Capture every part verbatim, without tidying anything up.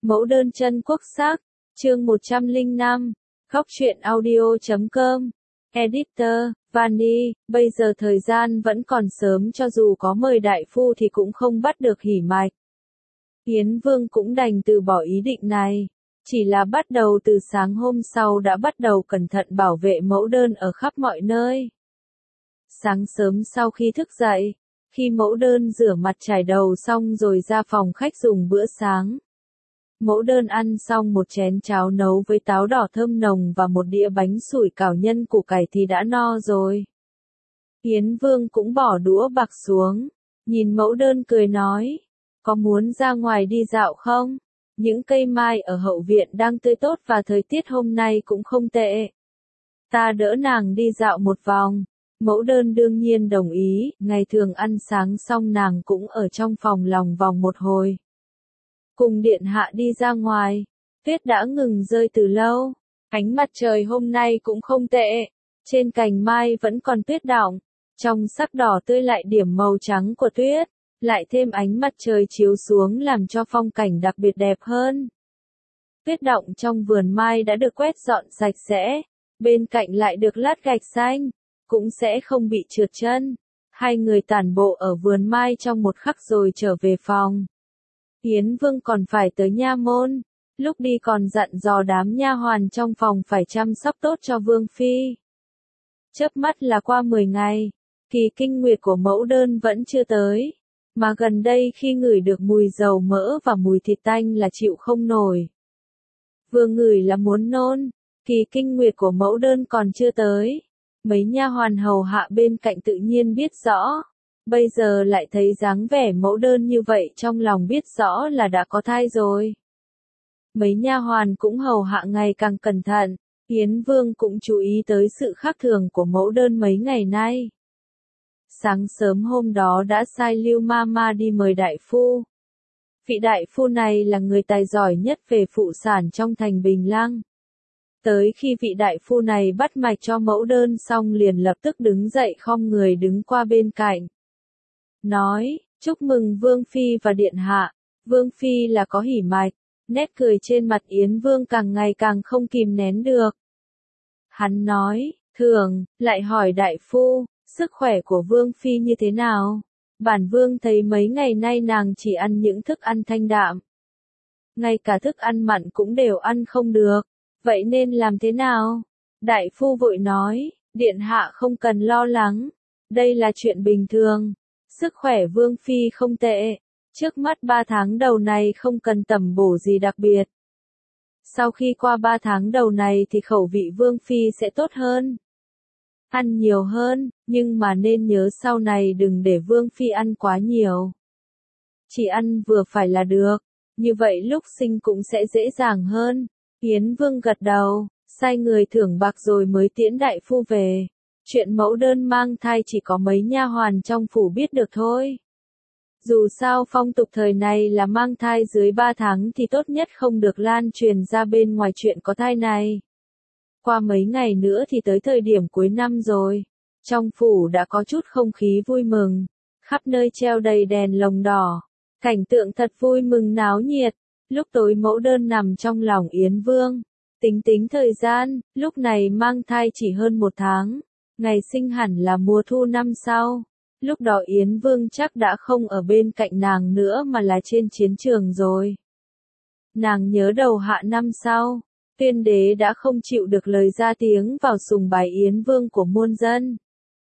Mẫu đơn chân quốc sắc, chương một trăm lẻ năm, góc truyện audio chấm com, Editor, Vani, bây giờ thời gian vẫn còn sớm cho dù có mời đại phu thì cũng không bắt được hỉ mạch. Yến Vương cũng đành từ bỏ ý định này, chỉ là bắt đầu từ sáng hôm sau đã bắt đầu cẩn thận bảo vệ mẫu đơn ở khắp mọi nơi. Sáng sớm sau khi thức dậy, khi mẫu đơn rửa mặt chải đầu xong rồi ra phòng khách dùng bữa sáng. Mẫu đơn ăn xong một chén cháo nấu với táo đỏ thơm nồng và một đĩa bánh sủi cảo nhân củ cải thì đã no rồi. Yến Vương cũng bỏ đũa bạc xuống, nhìn mẫu đơn cười nói, có muốn ra ngoài đi dạo không? Những cây mai ở hậu viện đang tươi tốt và thời tiết hôm nay cũng không tệ. Ta đỡ nàng đi dạo một vòng. Mẫu đơn đương nhiên đồng ý, ngày thường ăn sáng xong nàng cũng ở trong phòng lòng vòng một hồi. Cùng điện hạ đi ra ngoài, tuyết đã ngừng rơi từ lâu, ánh mặt trời hôm nay cũng không tệ, trên cành mai vẫn còn tuyết đọng, trong sắc đỏ tươi lại điểm màu trắng của tuyết, lại thêm ánh mặt trời chiếu xuống làm cho phong cảnh đặc biệt đẹp hơn. Tuyết đọng trong vườn mai đã được quét dọn sạch sẽ, bên cạnh lại được lát gạch xanh, cũng sẽ không bị trượt chân. Hai người tản bộ ở vườn mai trong một khắc rồi trở về phòng. Yến Vương còn phải tới nha môn, lúc đi còn dặn dò đám nha hoàn trong phòng phải chăm sóc tốt cho Vương Phi. Chớp mắt là qua mười ngày, kỳ kinh nguyệt của mẫu đơn vẫn chưa tới, mà gần đây khi ngửi được mùi dầu mỡ và mùi thịt tanh là chịu không nổi. Vừa ngửi là muốn nôn, kỳ kinh nguyệt của mẫu đơn còn chưa tới. Mấy nha hoàn hầu hạ bên cạnh tự nhiên biết rõ, bây giờ lại thấy dáng vẻ mẫu đơn như vậy trong lòng biết rõ là đã có thai rồi. Mấy nha hoàn cũng hầu hạ ngày càng cẩn thận, Yến Vương cũng chú ý tới sự khác thường của mẫu đơn mấy ngày nay. Sáng sớm hôm đó đã sai Lưu Ma Ma đi mời đại phu. Vị đại phu này là người tài giỏi nhất về phụ sản trong thành Bình Lăng. Tới khi vị đại phu này bắt mạch cho mẫu đơn xong liền lập tức đứng dậy khom người đứng qua bên cạnh. Nói, chúc mừng Vương Phi và Điện Hạ, Vương Phi là có hỉ mạch, nét cười trên mặt Yến Vương càng ngày càng không kìm nén được. Hắn nói, thường, lại hỏi đại phu, sức khỏe của Vương Phi như thế nào? Bản Vương thấy mấy ngày nay nàng chỉ ăn những thức ăn thanh đạm. Ngay cả thức ăn mặn cũng đều ăn không được. Vậy nên làm thế nào? Đại phu vội nói, Điện Hạ không cần lo lắng, đây là chuyện bình thường, sức khỏe Vương Phi không tệ, trước mắt ba tháng đầu này không cần tẩm bổ gì đặc biệt. Sau khi qua ba tháng đầu này thì khẩu vị Vương Phi sẽ tốt hơn. Ăn nhiều hơn, nhưng mà nên nhớ sau này đừng để Vương Phi ăn quá nhiều. Chỉ ăn vừa phải là được, như vậy lúc sinh cũng sẽ dễ dàng hơn. Yến Vương gật đầu, sai người thưởng bạc rồi mới tiễn đại phu về. Chuyện mẫu đơn mang thai chỉ có mấy nha hoàn trong phủ biết được thôi. Dù sao phong tục thời này là mang thai dưới ba tháng thì tốt nhất không được lan truyền ra bên ngoài chuyện có thai này. Qua mấy ngày nữa thì tới thời điểm cuối năm rồi. Trong phủ đã có chút không khí vui mừng. Khắp nơi treo đầy đèn lồng đỏ. Cảnh tượng thật vui mừng náo nhiệt. Lúc tối mẫu đơn nằm trong lòng Yến Vương. Tính tính thời gian, lúc này mang thai chỉ hơn một tháng. Ngày sinh hẳn là mùa thu năm sau. Lúc đó Yến Vương chắc đã không ở bên cạnh nàng nữa mà là trên chiến trường rồi. Nàng nhớ đầu hạ năm sau, Tuyên đế đã không chịu được lời ra tiếng vào sùng bái Yến Vương của muôn dân.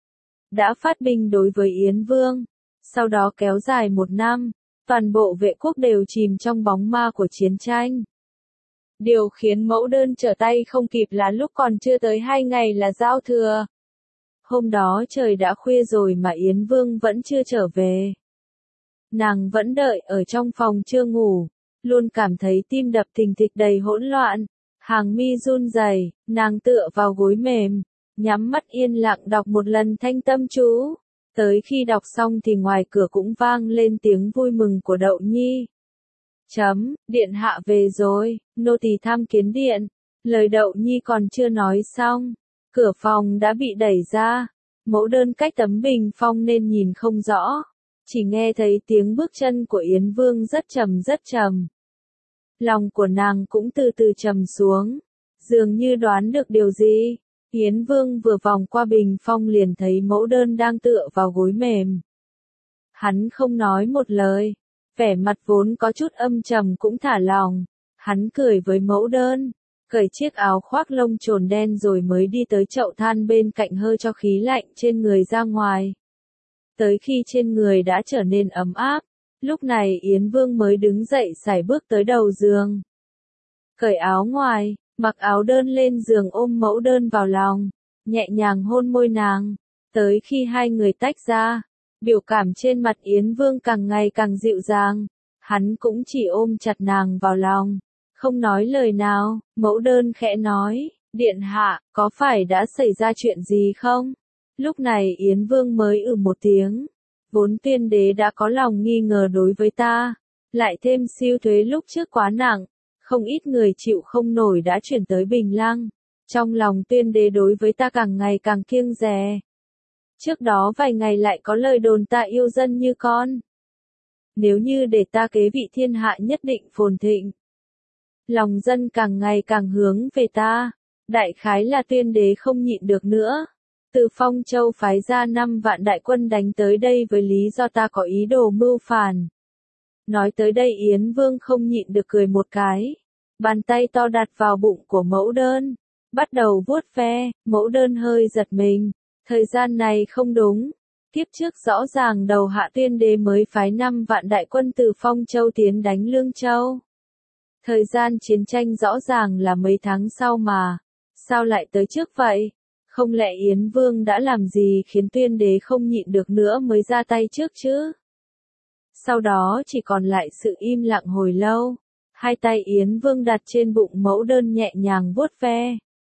Đã phát binh đối với Yến Vương. Sau đó kéo dài một năm. Toàn bộ vệ quốc đều chìm trong bóng ma của chiến tranh. Điều khiến mẫu đơn trở tay không kịp là lúc còn chưa tới hai ngày là giao thừa. Hôm đó trời đã khuya rồi mà Yến Vương vẫn chưa trở về. Nàng vẫn đợi ở trong phòng chưa ngủ, luôn cảm thấy tim đập thình thịch đầy hỗn loạn, hàng mi run rẩy, nàng tựa vào gối mềm, nhắm mắt yên lặng đọc một lần thanh tâm chú. Tới khi đọc xong thì ngoài cửa cũng vang lên tiếng vui mừng của Đậu Nhi. Chấm, Điện Hạ về rồi, nô tỳ tham kiến điện. Lời Đậu Nhi còn chưa nói xong, cửa phòng đã bị đẩy ra. Mẫu đơn cách tấm bình phong nên nhìn không rõ, chỉ nghe thấy tiếng bước chân của Yến Vương rất trầm rất trầm. Lòng của nàng cũng từ từ trầm xuống, dường như đoán được điều gì. Yến Vương vừa vòng qua bình phong liền thấy mẫu đơn đang tựa vào gối mềm. Hắn không nói một lời, vẻ mặt vốn có chút âm trầm cũng thả lòng. Hắn cười với mẫu đơn, cởi chiếc áo khoác lông trồn đen rồi mới đi tới chậu than bên cạnh hơ cho khí lạnh trên người ra ngoài. Tới khi trên người đã trở nên ấm áp, lúc này Yến Vương mới đứng dậy sải bước tới đầu giường. Cởi áo ngoài, mặc áo đơn lên giường ôm mẫu đơn vào lòng, nhẹ nhàng hôn môi nàng. Tới khi hai người tách ra, biểu cảm trên mặt Yến Vương càng ngày càng dịu dàng, hắn cũng chỉ ôm chặt nàng vào lòng, không nói lời nào. Mẫu đơn khẽ nói, điện hạ, có phải đã xảy ra chuyện gì không? Lúc này Yến Vương mới ừ một tiếng, vốn Tuyên đế đã có lòng nghi ngờ đối với ta, lại thêm siêu thuế lúc trước quá nặng, không ít người chịu không nổi đã chuyển tới Bình Lăng. Trong lòng Tuyên đế đối với ta càng ngày càng kiêng dè. Trước đó vài ngày lại có lời đồn ta yêu dân như con. Nếu như để ta kế vị thiên hạ nhất định phồn thịnh. Lòng dân càng ngày càng hướng về ta, đại khái là Tuyên đế không nhịn được nữa. Từ Phong Châu phái ra năm vạn đại quân đánh tới đây với lý do ta có ý đồ mưu phản. Nói tới đây Yến Vương không nhịn được cười một cái. Bàn tay to đặt vào bụng của mẫu đơn, bắt đầu vuốt ve. Mẫu đơn hơi giật mình, thời gian này không đúng. Kiếp trước rõ ràng đầu hạ Tuyên đế mới phái năm vạn đại quân từ Phong Châu tiến đánh Lương Châu. Thời gian chiến tranh rõ ràng là mấy tháng sau mà, sao lại tới trước vậy? Không lẽ Yến Vương đã làm gì khiến Tuyên đế không nhịn được nữa mới ra tay trước chứ? Sau đó chỉ còn lại sự im lặng hồi lâu. Hai tay Yến Vương đặt trên bụng mẫu đơn nhẹ nhàng vuốt ve.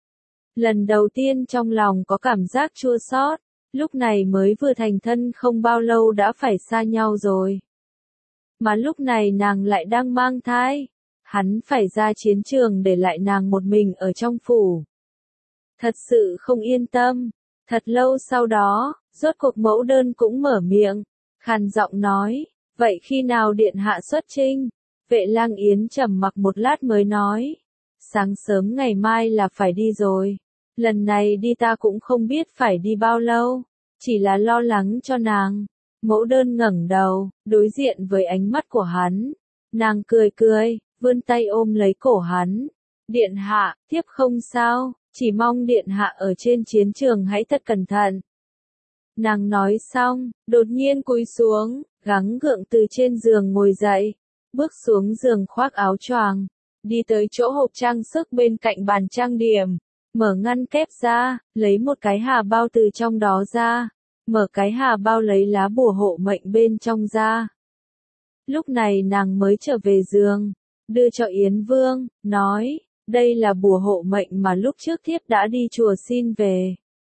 Lần đầu tiên trong lòng có cảm giác chua xót, lúc này mới vừa thành thân không bao lâu đã phải xa nhau rồi. Mà lúc này nàng lại đang mang thai, hắn phải ra chiến trường để lại nàng một mình ở trong phủ. Thật sự không yên tâm. Thật lâu sau đó, rốt cuộc mẫu đơn cũng mở miệng, khàn giọng nói, vậy khi nào điện hạ xuất chinh? Vệ Lang Yến trầm mặc một lát mới nói, sáng sớm ngày mai là phải đi rồi. Lần này đi ta cũng không biết phải đi bao lâu, chỉ là lo lắng cho nàng. Mẫu đơn ngẩng đầu, đối diện với ánh mắt của hắn. Nàng cười cười, vươn tay ôm lấy cổ hắn. Điện hạ, thiếp không sao, chỉ mong điện hạ ở trên chiến trường hãy thật cẩn thận. Nàng nói xong, đột nhiên cúi xuống, gắng gượng từ trên giường ngồi dậy, bước xuống giường khoác áo choàng, đi tới chỗ hộp trang sức bên cạnh bàn trang điểm, mở ngăn kép ra, lấy một cái hà bao từ trong đó ra, mở cái hà bao lấy lá bùa hộ mệnh bên trong ra. Lúc này nàng mới trở về giường, đưa cho Yến Vương, nói, đây là bùa hộ mệnh mà lúc trước thiếp đã đi chùa xin về.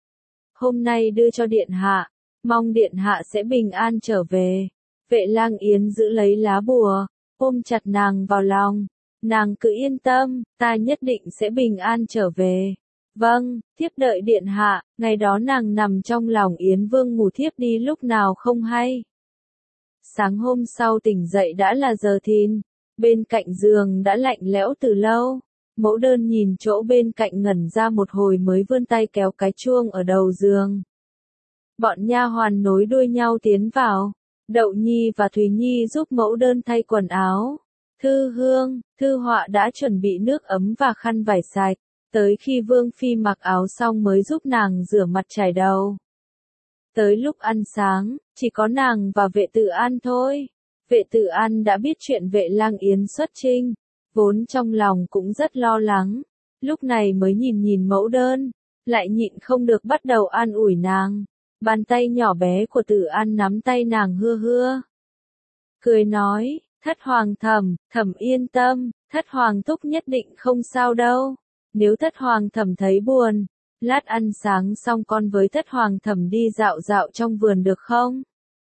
Hôm nay đưa cho điện hạ, mong điện hạ sẽ bình an trở về. Vệ Lang Yến giữ lấy lá bùa, ôm chặt nàng vào lòng. Nàng cứ yên tâm, ta nhất định sẽ bình an trở về. Vâng, thiếp đợi điện hạ. Ngày đó nàng nằm trong lòng Yến Vương ngủ thiếp đi lúc nào không hay. Sáng hôm sau tỉnh dậy đã là giờ thìn, bên cạnh giường đã lạnh lẽo từ lâu. Mẫu đơn nhìn chỗ bên cạnh ngẩn ra một hồi mới vươn tay kéo cái chuông ở đầu giường. Bọn nha hoàn nối đuôi nhau tiến vào. Đậu Nhi và Thùy Nhi giúp mẫu đơn thay quần áo. Thư Hương, Thư Họa đã chuẩn bị nước ấm và khăn vải sạch. Tới khi Vương Phi mặc áo xong mới giúp nàng rửa mặt chải đầu. Tới lúc ăn sáng, chỉ có nàng và Vệ Tử An thôi. Vệ Tử An đã biết chuyện Vệ Lang Yến xuất chinh, vốn trong lòng cũng rất lo lắng. Lúc này mới nhìn nhìn mẫu đơn, lại nhịn không được bắt đầu an ủi nàng. Bàn tay nhỏ bé của Tử An nắm tay nàng hưa hưa. Cười nói, thất hoàng thẩm, thẩm yên tâm, thất hoàng thúc nhất định không sao đâu. Nếu thất hoàng thẩm thấy buồn, lát ăn sáng xong con với thất hoàng thẩm đi dạo dạo trong vườn được không?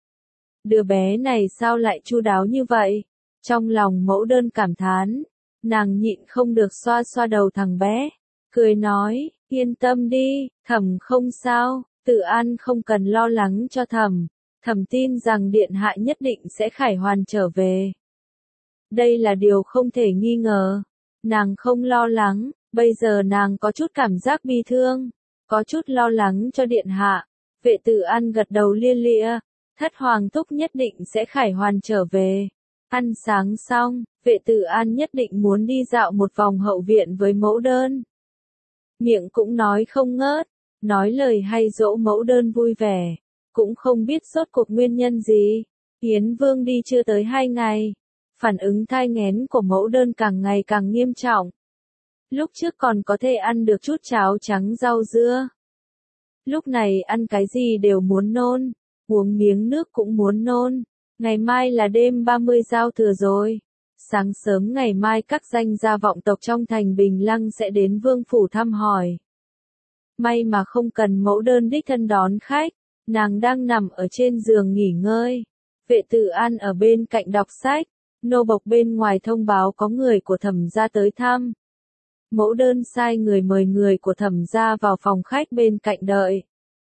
Đứa bé này sao lại chu đáo như vậy? Trong lòng mẫu đơn cảm thán, nàng nhịn không được xoa xoa đầu thằng bé. Cười nói, yên tâm đi, thẩm không sao. Tử An không cần lo lắng cho thẩm, thẩm tin rằng điện hạ nhất định sẽ khải hoàn trở về. Đây là điều không thể nghi ngờ. Nàng không lo lắng, bây giờ nàng có chút cảm giác bi thương, có chút lo lắng cho điện hạ. Vệ Tử An gật đầu lia lịa, thất hoàng thúc nhất định sẽ khải hoàn trở về. Ăn sáng xong, Vệ Tử An nhất định muốn đi dạo một vòng hậu viện với mẫu đơn. Miệng cũng nói không ngớt, nói lời hay dỗ mẫu đơn vui vẻ, cũng không biết rốt cuộc nguyên nhân gì. Hiến Vương đi chưa tới hai ngày, phản ứng thai nghén của mẫu đơn càng ngày càng nghiêm trọng. Lúc trước còn có thể ăn được chút cháo trắng rau dưa. Lúc này ăn cái gì đều muốn nôn, uống miếng nước cũng muốn nôn. Ngày mai là đêm ba mươi giao thừa rồi. Sáng sớm ngày mai các danh gia vọng tộc trong thành Bình Lăng sẽ đến vương phủ thăm hỏi. May mà không cần mẫu đơn đích thân đón khách, nàng đang nằm ở trên giường nghỉ ngơi. Vệ Tử An ở bên cạnh đọc sách, nô bộc bên ngoài thông báo có người của Thẩm gia tới thăm. Mẫu đơn sai người mời người của Thẩm gia vào phòng khách bên cạnh đợi.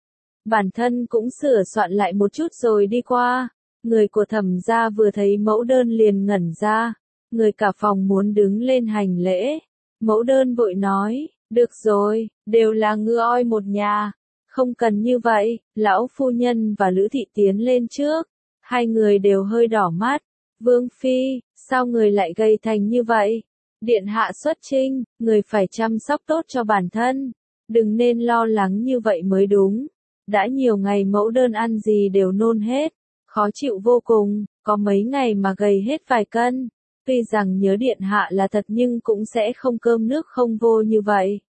Bản thân cũng sửa soạn lại một chút rồi đi qua. Người của Thẩm gia vừa thấy mẫu đơn liền ngẩn ra. Người cả phòng muốn đứng lên hành lễ. Mẫu đơn vội nói, được rồi, đều là ngựa oi một nhà. Không cần như vậy, lão phu nhân và Lữ thị tiến lên trước. Hai người đều hơi đỏ mắt. Vương phi, sao người lại gầy thành như vậy? Điện hạ xuất chinh, người phải chăm sóc tốt cho bản thân. Đừng nên lo lắng như vậy mới đúng. Đã nhiều ngày mẫu đơn ăn gì đều nôn hết. Khó chịu vô cùng, có mấy ngày mà gầy hết vài cân. Tuy rằng nhớ điện hạ là thật nhưng cũng sẽ không cơm nước không vô như vậy.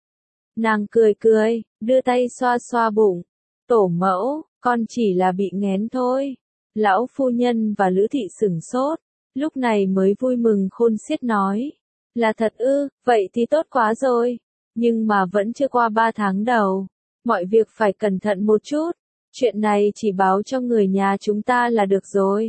Nàng cười cười, đưa tay xoa xoa bụng. Tổ mẫu, con chỉ là bị nghén thôi. Lão phu nhân và Lữ thị sửng sốt, lúc này mới vui mừng khôn xiết nói. Là thật ư, vậy thì tốt quá rồi. Nhưng mà vẫn chưa qua ba tháng đầu. Mọi việc phải cẩn thận một chút. Chuyện này chỉ báo cho người nhà chúng ta là được rồi.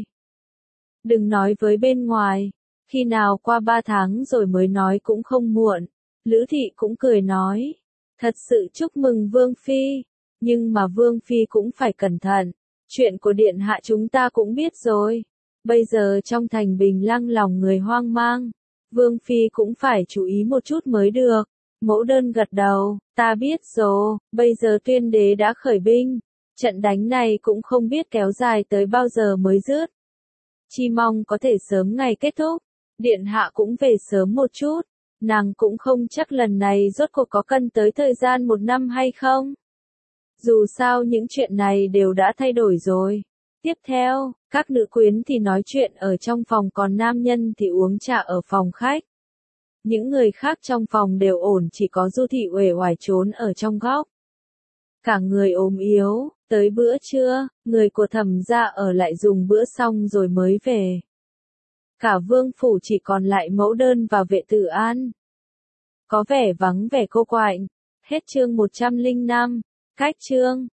Đừng nói với bên ngoài. Khi nào qua ba tháng rồi mới nói cũng không muộn. Lữ thị cũng cười nói. Thật sự chúc mừng Vương Phi. Nhưng mà Vương Phi cũng phải cẩn thận. Chuyện của điện hạ chúng ta cũng biết rồi. Bây giờ trong thành Bình Lăng lòng người hoang mang. Vương Phi cũng phải chú ý một chút mới được. Mẫu đơn gật đầu, ta biết rồi, bây giờ tuyên đế đã khởi binh. Trận đánh này cũng không biết kéo dài tới bao giờ mới dứt. Chi mong có thể sớm ngày kết thúc. Điện hạ cũng về sớm một chút. Nàng cũng không chắc lần này rốt cuộc có cần tới thời gian một năm hay không. Dù sao những chuyện này đều đã thay đổi rồi. Tiếp theo, các nữ quyến thì nói chuyện ở trong phòng còn nam nhân thì uống trà ở phòng khách. Những người khác trong phòng đều ổn, chỉ có Du thị uể oải trốn ở trong góc. Cả người ốm yếu, tới bữa trưa, người của Thẩm gia ở lại dùng bữa xong rồi mới về. Cả vương phủ chỉ còn lại mẫu đơn và Vệ Tử An. Có vẻ vắng vẻ cô quạnh. Hết chương một trăm lẻ năm, cách chương.